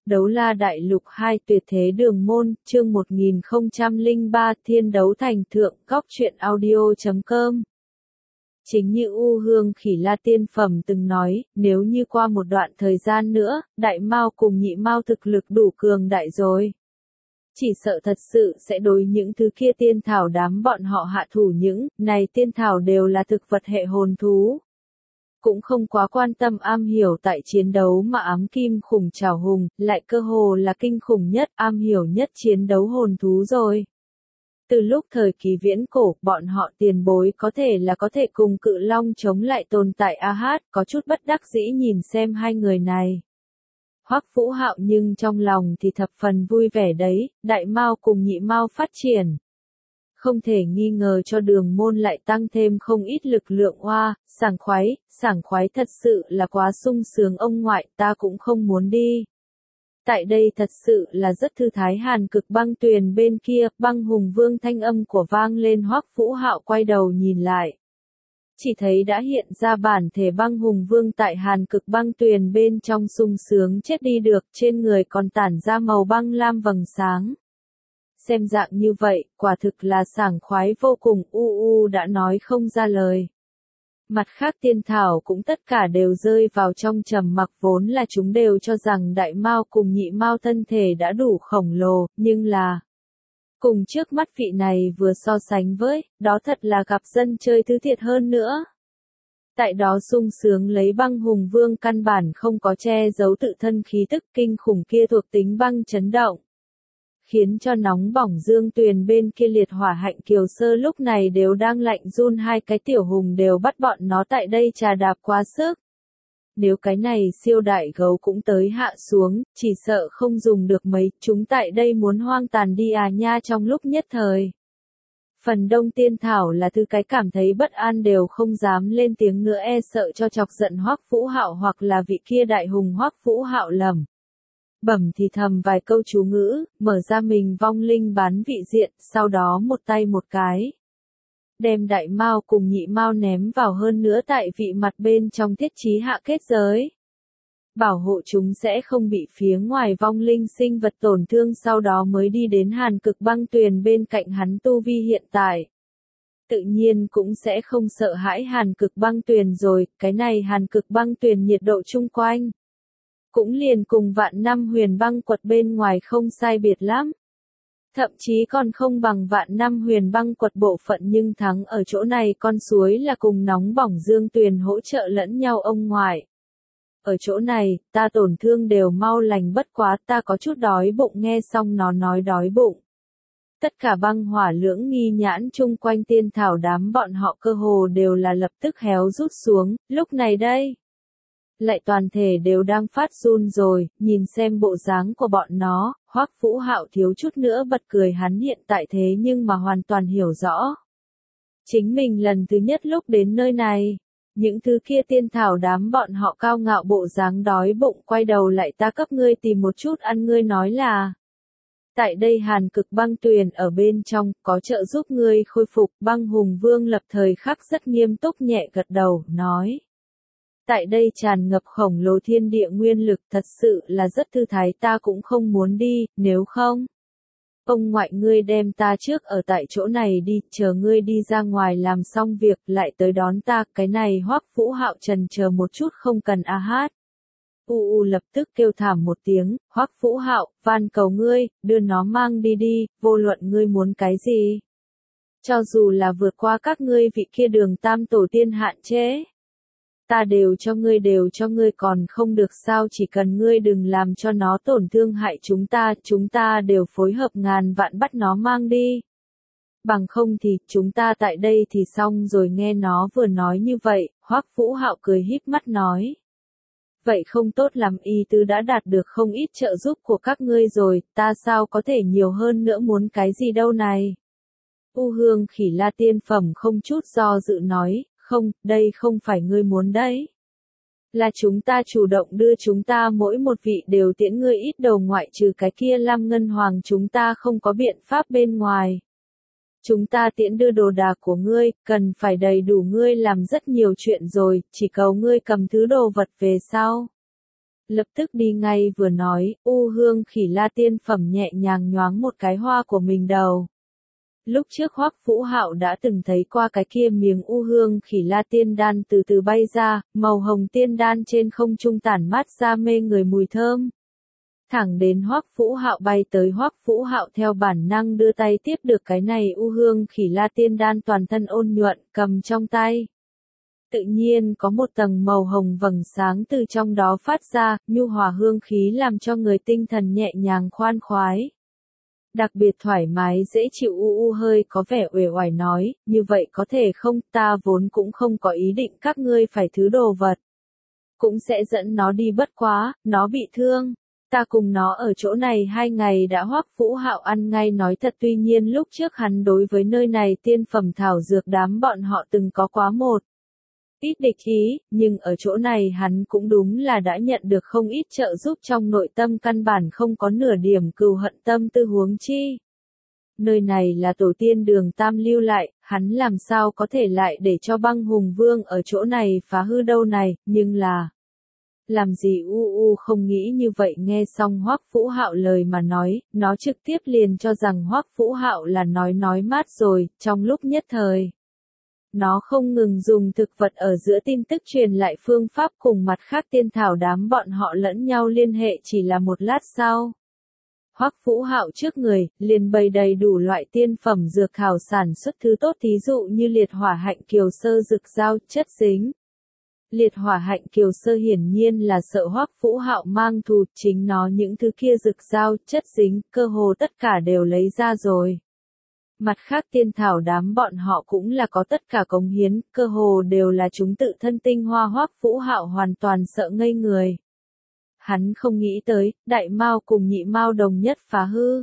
Đấu la đại lục 2 tuyệt thế đường môn, chương 1003 thiên đấu thành thượng, góc truyện audio.com. Chính như U Hương Khỉ La Tiên Phẩm từng nói, nếu như qua một đoạn thời gian nữa, đại mao cùng nhị mao thực lực đủ cường đại rồi. Chỉ sợ thật sự sẽ đối những thứ kia tiên thảo đám bọn họ hạ thủ, những này tiên thảo đều là thực vật hệ hồn thú. Cũng không quá quan tâm am hiểu tại chiến đấu mà ám kim khủng trảo hùng, lại cơ hồ là kinh khủng nhất, am hiểu nhất chiến đấu hồn thú rồi. Từ lúc thời kỳ viễn cổ, bọn họ tiền bối có thể cùng cự long chống lại tồn tại A-hát, có chút bất đắc dĩ nhìn xem hai người này. Hoắc Vũ Hạo nhưng trong lòng thì thập phần vui vẻ đấy, đại mao cùng nhị mao phát triển. Không thể nghi ngờ cho đường môn lại tăng thêm không ít lực lượng. Oa, sảng khoái thật sự là quá sung sướng ông ngoại, ta cũng không muốn đi. Tại đây thật sự là rất thư thái. Hàn Cực Băng Tuyền bên kia, Băng Hùng Vương thanh âm của vang lên. Hoắc Vũ Hạo quay đầu nhìn lại. Chỉ thấy đã hiện ra bản thể Băng Hùng Vương tại Hàn Cực Băng Tuyền bên trong sung sướng chết đi được, trên người còn tản ra màu băng lam vầng sáng. Xem dạng như vậy, quả thực là sảng khoái vô cùng, đã nói không ra lời. Mặt khác tiên thảo cũng tất cả đều rơi vào trong trầm mặc, vốn là chúng đều cho rằng đại mao cùng nhị mao thân thể đã đủ khổng lồ, nhưng là cùng trước mắt vị này vừa so sánh với, đó thật là gặp dân chơi thứ thiệt hơn nữa. Tại đó sung sướng lấy Băng Hùng Vương căn bản không có che giấu tự thân khí tức kinh khủng kia, thuộc tính băng chấn động. Khiến cho nóng bỏng Dương Tuyền bên kia liệt hỏa hạnh kiều sơ lúc này đều đang lạnh run, hai cái tiểu hùng đều bắt bọn nó tại đây trà đạp quá sức. Nếu cái này siêu đại gấu cũng tới hạ xuống, chỉ sợ không dùng được mấy, chúng tại đây muốn hoang tàn đi à nha. Trong lúc nhất thời, phần đông tiên thảo là thứ cái cảm thấy bất an đều không dám lên tiếng nữa, e sợ cho chọc giận Hoắc Vũ Hạo hoặc là vị kia đại hùng Hoắc Vũ Hạo lầm bẩm thì thầm vài câu chú ngữ, mở ra mình vong linh bán vị diện, sau đó một tay một cái đem đại mao cùng nhị mao ném vào, hơn nữa tại vị mặt bên trong thiết trí hạ kết giới, bảo hộ chúng sẽ không bị phía ngoài vong linh sinh vật tổn thương. Sau đó mới đi đến Hàn Cực Băng Tuyền bên cạnh hắn, tu vi hiện tại tự nhiên cũng sẽ không sợ hãi Hàn Cực Băng Tuyền rồi. Cái này Hàn Cực Băng Tuyền nhiệt độ chung quanh cũng liền cùng Vạn Năm Huyền Băng Quật bên ngoài không sai biệt lắm. Thậm chí còn không bằng Vạn Năm Huyền Băng Quật bộ phận, nhưng thắng ở chỗ này con suối là cùng nóng bỏng Dương Tuyền hỗ trợ lẫn nhau ông ngoại. Ở chỗ này, ta tổn thương đều mau lành, bất quá ta có chút đói bụng. Nghe xong nó nói đói bụng, tất cả băng hỏa lưỡng nghi nhãn chung quanh tiên thảo đám bọn họ cơ hồ đều là lập tức héo rút xuống, lúc này đây lại toàn thể đều đang phát run rồi. Nhìn xem bộ dáng của bọn nó, Hoắc Vũ Hạo thiếu chút nữa bật cười, hắn hiện tại thế nhưng mà hoàn toàn hiểu rõ chính mình lần thứ nhất lúc đến nơi này, những thứ kia tiên thảo đám bọn họ cao ngạo bộ dáng đói bụng, quay đầu lại ta cấp ngươi tìm một chút ăn, ngươi nói là tại đây Hàn Cực Băng Tuyền ở bên trong có trợ giúp ngươi khôi phục. Băng Hùng Vương lập thời khắc rất nghiêm túc nhẹ gật đầu, nói tại đây tràn ngập khổng lồ thiên địa nguyên lực, thật sự là rất thư thái, ta cũng không muốn đi, nếu không ông ngoại ngươi đem ta trước ở tại chỗ này đi, chờ ngươi đi ra ngoài làm xong việc lại tới đón ta. Cái này Hoắc Vũ Hạo trần chờ một chút, không cần a hát. Lập tức kêu thảm một tiếng, Hoắc Vũ Hạo, van cầu ngươi, đưa nó mang đi đi, vô luận ngươi muốn cái gì. Cho dù là vượt qua các ngươi vị kia Đường Tam tổ tiên hạn chế, ta đều cho ngươi, còn không được sao? Chỉ cần ngươi đừng làm cho nó tổn thương hại chúng ta đều phối hợp ngàn vạn bắt nó mang đi. Bằng không thì, chúng ta tại đây thì xong rồi. Nghe nó vừa nói như vậy, Hoắc Vũ Hạo cười híp mắt nói. Vậy không tốt lắm, y tứ đã đạt được không ít trợ giúp của các ngươi rồi, ta sao có thể nhiều hơn nữa, muốn cái gì đâu này? U Hương Khỉ La Tiên Phẩm không chút do dự nói. Không, đây không phải ngươi muốn đấy. Là chúng ta chủ động đưa, chúng ta mỗi một vị đều tiễn ngươi ít đầu, ngoại trừ cái kia Lam Ngân Hoàng chúng ta không có biện pháp bên ngoài. Chúng ta tiễn đưa đồ đạc của ngươi, cần phải đầy đủ, ngươi làm rất nhiều chuyện rồi, chỉ cầu ngươi cầm thứ đồ vật về sau. Lập tức đi ngay vừa nói, U Hương Khỉ La tiên phẩm nhẹ nhàng nhoáng một cái hoa của mình đầu. Lúc trước Hoắc Vũ Hạo đã từng thấy qua cái kia miếng U Hương Khỉ La tiên đan từ từ bay ra, màu hồng tiên đan trên không trung tản mát ra mê người mùi thơm. Thẳng đến Hoắc Vũ Hạo bay tới, Hoắc Vũ Hạo theo bản năng đưa tay tiếp được cái này U Hương Khỉ La tiên đan, toàn thân ôn nhuận, cầm trong tay. Tự nhiên có một tầng màu hồng vầng sáng từ trong đó phát ra, nhu hòa hương khí làm cho người tinh thần nhẹ nhàng khoan khoái. Đặc biệt thoải mái dễ chịu. U hơi có vẻ uể oải nói, như vậy có thể không, ta vốn cũng không có ý định các ngươi phải thứ đồ vật. Cũng sẽ dẫn nó đi, bất quá, nó bị thương. Ta cùng nó ở chỗ này 2 ngày đã. Hoắc Vũ Hạo ăn ngay nói thật, tuy nhiên lúc trước hắn đối với nơi này tiên phẩm thảo dược đám bọn họ từng có quá một ít địch ý, nhưng ở chỗ này hắn cũng đúng là đã nhận được không ít trợ giúp, trong nội tâm căn bản không có nửa điểm cừu hận tâm tư, huống chi. Nơi này là tổ tiên Đường Tam lưu lại, hắn làm sao có thể lại để cho Băng Hùng Vương ở chỗ này phá hư đâu này, nhưng là. Làm gì không nghĩ như vậy. Nghe xong Hoắc Vũ Hạo lời mà nói, nó trực tiếp liền cho rằng Hoắc Vũ Hạo là nói mát rồi, trong lúc nhất thời. Nó không ngừng dùng thực vật ở giữa tin tức truyền lại phương pháp cùng mặt khác tiên thảo đám bọn họ lẫn nhau liên hệ. Chỉ là một lát sau, Hoắc Vũ Hạo trước người liền bày đầy đủ loại tiên phẩm dược thảo sản xuất thứ tốt, thí dụ như liệt hỏa hạnh kiều sơ dược dao chất dính. Liệt hỏa hạnh kiều sơ hiển nhiên là sợ Hoắc Vũ Hạo mang thù, chính nó những thứ kia dược dao chất dính, cơ hồ tất cả đều lấy ra rồi. Mặt khác tiên thảo đám bọn họ cũng là có tất cả cống hiến, cơ hồ đều là chúng tự thân tinh hoa. Hoắc Vũ Hạo hoàn toàn sợ ngây người. Hắn không nghĩ tới, đại mao cùng nhị mao đồng nhất phá hư.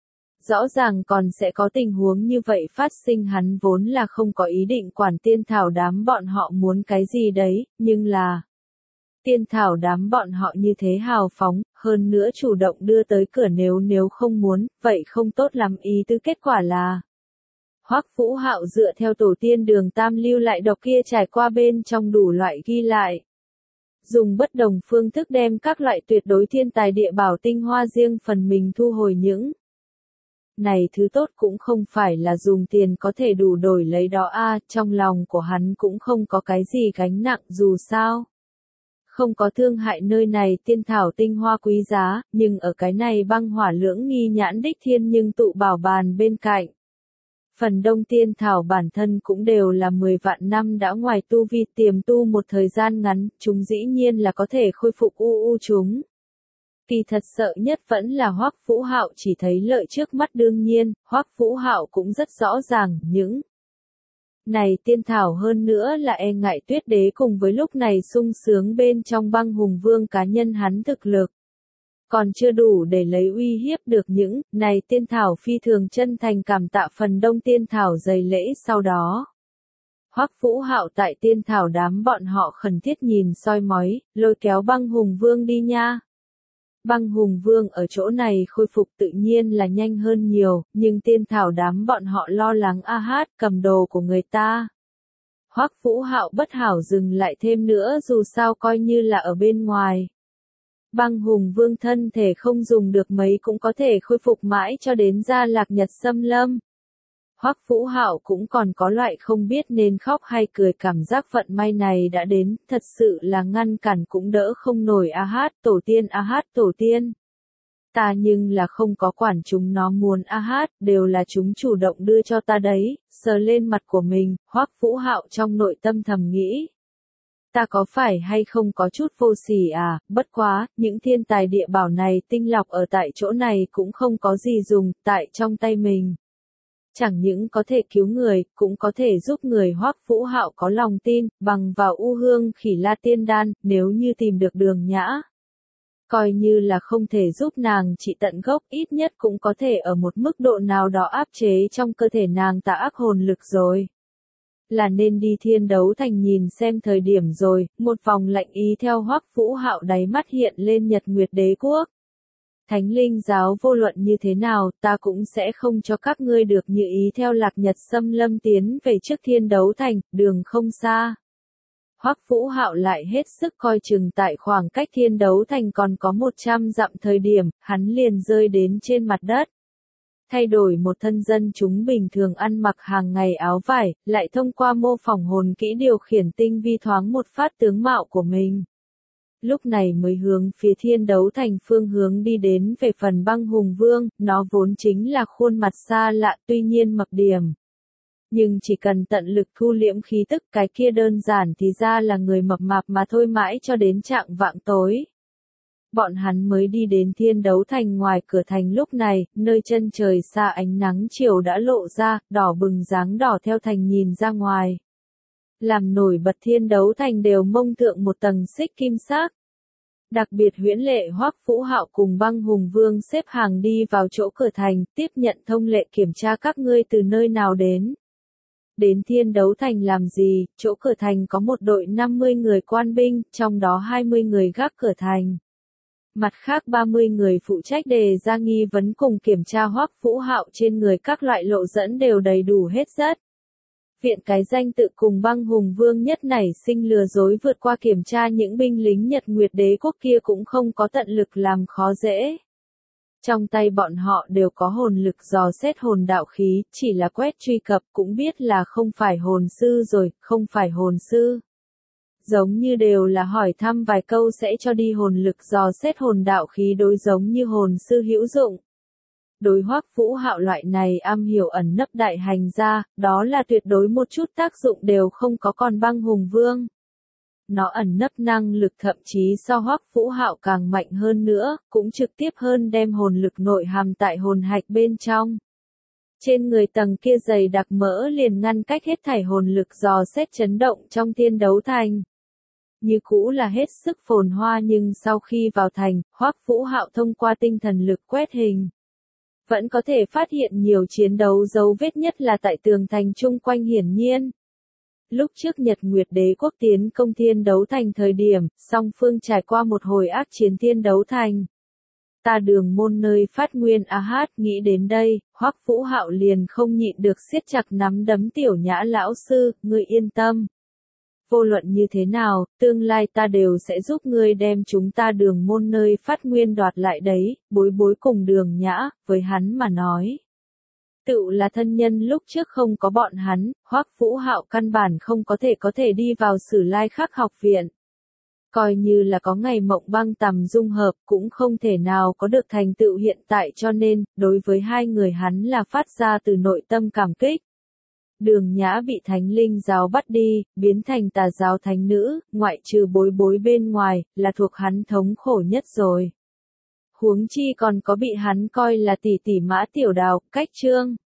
Rõ ràng còn sẽ có tình huống như vậy phát sinh, hắn vốn là không có ý định quản tiên thảo đám bọn họ muốn cái gì đấy, nhưng là. Tiên thảo đám bọn họ như thế hào phóng, hơn nữa chủ động đưa tới cửa, nếu không muốn, vậy không tốt lắm. Ý tứ kết quả là. Hoắc Vũ Hạo dựa theo tổ tiên Đường Tam lưu lại độc kia trải qua bên trong đủ loại ghi lại. Dùng bất đồng phương thức đem các loại tuyệt đối thiên tài địa bảo tinh hoa riêng phần mình thu hồi, những này thứ tốt cũng không phải là dùng tiền có thể đủ đổi lấy đó a. Trong lòng của hắn cũng không có cái gì gánh nặng, dù sao. Không có thương hại nơi này tiên thảo tinh hoa quý giá, nhưng ở cái này băng hỏa lưỡng nghi nhãn đích thiên nhưng tụ bảo bàn bên cạnh. Phần đông tiên thảo bản thân cũng đều là 10 vạn năm đã ngoài tu vi, tiềm tu một thời gian ngắn, chúng dĩ nhiên là có thể khôi phục chúng. Kỳ thật sợ nhất vẫn là Hoắc Vũ Hạo chỉ thấy lợi trước mắt, đương nhiên, Hoắc Vũ Hạo cũng rất rõ ràng, những này tiên thảo hơn nữa là e ngại Tuyết Đế cùng với lúc này sung sướng bên trong Băng Hùng Vương cá nhân hắn thực lực. Còn chưa đủ để lấy uy hiếp được những này tiên thảo, phi thường chân thành cảm tạ phần đông tiên thảo dày lễ. Sau đó, Hoắc Vũ Hạo tại tiên thảo đám bọn họ khẩn thiết nhìn soi mói, lôi kéo Băng Hùng Vương đi nha. Băng Hùng Vương ở chỗ này khôi phục tự nhiên là nhanh hơn nhiều, nhưng tiên thảo đám bọn họ lo lắng cầm đồ của người ta. Hoắc Vũ Hạo bất hảo dừng lại thêm nữa, dù sao coi như là ở bên ngoài. Băng Hùng Vương thân thể không dùng được mấy cũng có thể khôi phục mãi cho đến ra Lạc Nhật Xâm Lâm. Hoắc Vũ Hạo cũng còn có loại không biết nên khóc hay cười cảm giác vận may này đã đến, thật sự là ngăn cản cũng đỡ không nổi. Tổ tiên tổ tiên. Ta nhưng là không có quản chúng nó muốn đều là chúng chủ động đưa cho ta đấy. Sờ lên mặt của mình, Hoắc Vũ Hạo trong nội tâm thầm nghĩ. Ta có phải hay không có chút vô sỉ à, bất quá, những thiên tài địa bảo này tinh lọc ở tại chỗ này cũng không có gì dùng, tại trong tay mình. Chẳng những có thể cứu người, cũng có thể giúp người. Hoắc Vũ Hạo có lòng tin, bằng vào U Hương Khỉ La tiên đan, nếu như tìm được Đường Nhã. Coi như là không thể giúp nàng trị tận gốc, ít nhất cũng có thể ở một mức độ nào đó áp chế trong cơ thể nàng tà ác hồn lực rồi. Là nên đi Thiên Đấu Thành nhìn xem thời điểm rồi, một vòng lạnh ý theo Hoắc Vũ Hạo đáy mắt hiện lên. Nhật Nguyệt Đế Quốc. Thánh Linh giáo vô luận như thế nào, ta cũng sẽ không cho các ngươi được như ý. Theo Lạc Nhật Xâm Lâm tiến về trước Thiên Đấu Thành, đường không xa. Hoắc Vũ Hạo lại hết sức coi chừng tại khoảng cách Thiên Đấu Thành còn có 100 dặm thời điểm, hắn liền rơi đến trên mặt đất. Thay đổi một thân dân chúng bình thường ăn mặc hàng ngày áo vải, lại thông qua mô phỏng hồn kỹ điều khiển tinh vi thoáng một phát tướng mạo của mình. Lúc này mới hướng phía Thiên Đấu Thành phương hướng đi đến. Về phần Băng Hùng Vương, nó vốn chính là khuôn mặt xa lạ tuy nhiên mập điểm. Nhưng chỉ cần tận lực thu liễm khí tức, cái kia đơn giản thì ra là người mập mạp mà thôi, mãi cho đến trạng vạng tối. Bọn hắn mới đi đến Thiên Đấu Thành. Ngoài cửa thành lúc này, nơi chân trời xa ánh nắng chiều đã lộ ra, đỏ bừng dáng đỏ theo thành nhìn ra ngoài. Làm nổi bật Thiên Đấu Thành đều mông thượng một tầng xích kim sắc. Đặc biệt huyễn lệ. Hoắc Vũ Hạo cùng Băng Hùng Vương xếp hàng đi vào chỗ cửa thành, tiếp nhận thông lệ kiểm tra các ngươi từ nơi nào đến. Đến Thiên Đấu Thành làm gì? Chỗ cửa thành có một đội 50 người quan binh, trong đó 20 người gác cửa thành. Mặt khác 30 người phụ trách đề ra nghi vấn cùng kiểm tra. Hoắc Vũ Hạo trên người các loại lộ dẫn đều đầy đủ hết rất. Viện cái danh tự cùng Băng Hùng Vương nhất nảy sinh lừa dối vượt qua kiểm tra, những binh lính Nhật Nguyệt Đế quốc kia cũng không có tận lực làm khó dễ. Trong tay bọn họ đều có hồn lực dò xét hồn đạo khí, chỉ là quét truy cập cũng biết là không phải hồn sư rồi, không phải hồn sư. Giống như đều là hỏi thăm vài câu sẽ cho đi hồn lực dò xét hồn đạo khí, đối giống như hồn sư hữu dụng. Đối Hoắc Vũ Hạo loại này am hiểu ẩn nấp đại hành gia, đó là tuyệt đối một chút tác dụng đều không có. Còn Băng Hùng Vương, nó ẩn nấp năng lực thậm chí so Hoắc Vũ Hạo càng mạnh hơn nữa, cũng trực tiếp hơn, đem hồn lực nội hàm tại hồn hạch bên trong. Trên người tầng kia dày đặc mỡ liền ngăn cách hết thảy hồn lực dò xét chấn động trong Thiên Đấu Thành. Như cũ là hết sức phồn hoa, nhưng sau khi vào thành, Hoắc Vũ Hạo thông qua tinh thần lực quét hình, vẫn có thể phát hiện nhiều chiến đấu dấu vết, nhất là tại tường thành chung quanh. Hiển nhiên, lúc trước Nhật Nguyệt Đế quốc tiến công Thiên Đấu Thành thời điểm, song phương trải qua một hồi ác chiến. Thiên Đấu Thành, ta Đường môn nơi phát nguyên. Nghĩ đến đây, Hoắc Vũ Hạo liền không nhịn được siết chặt nắm đấm. Tiểu Nhã lão sư, ngươi yên tâm. Vô luận như thế nào, tương lai ta đều sẽ giúp ngươi đem chúng ta Đường môn nơi phát nguyên đoạt lại đấy. Bối Bối cùng Đường Nhã, với hắn mà nói, tựu là thân nhân. Lúc trước không có bọn hắn, Hoắc Vũ Hạo căn bản không có thể đi vào Sử Lai Khắc học viện. Coi như là có ngày Mộng Băng Tầm dung hợp, cũng không thể nào có được thành tựu hiện tại, cho nên, đối với hai người hắn là phát ra từ nội tâm cảm kích. Đường Nhã bị Thánh Linh giáo bắt đi, biến thành tà giáo thánh nữ, ngoại trừ Bối Bối bên ngoài, là thuộc hắn thống khổ nhất rồi. Huống chi còn có bị hắn coi là tỷ tỷ Mã Tiểu Đào. Cách chương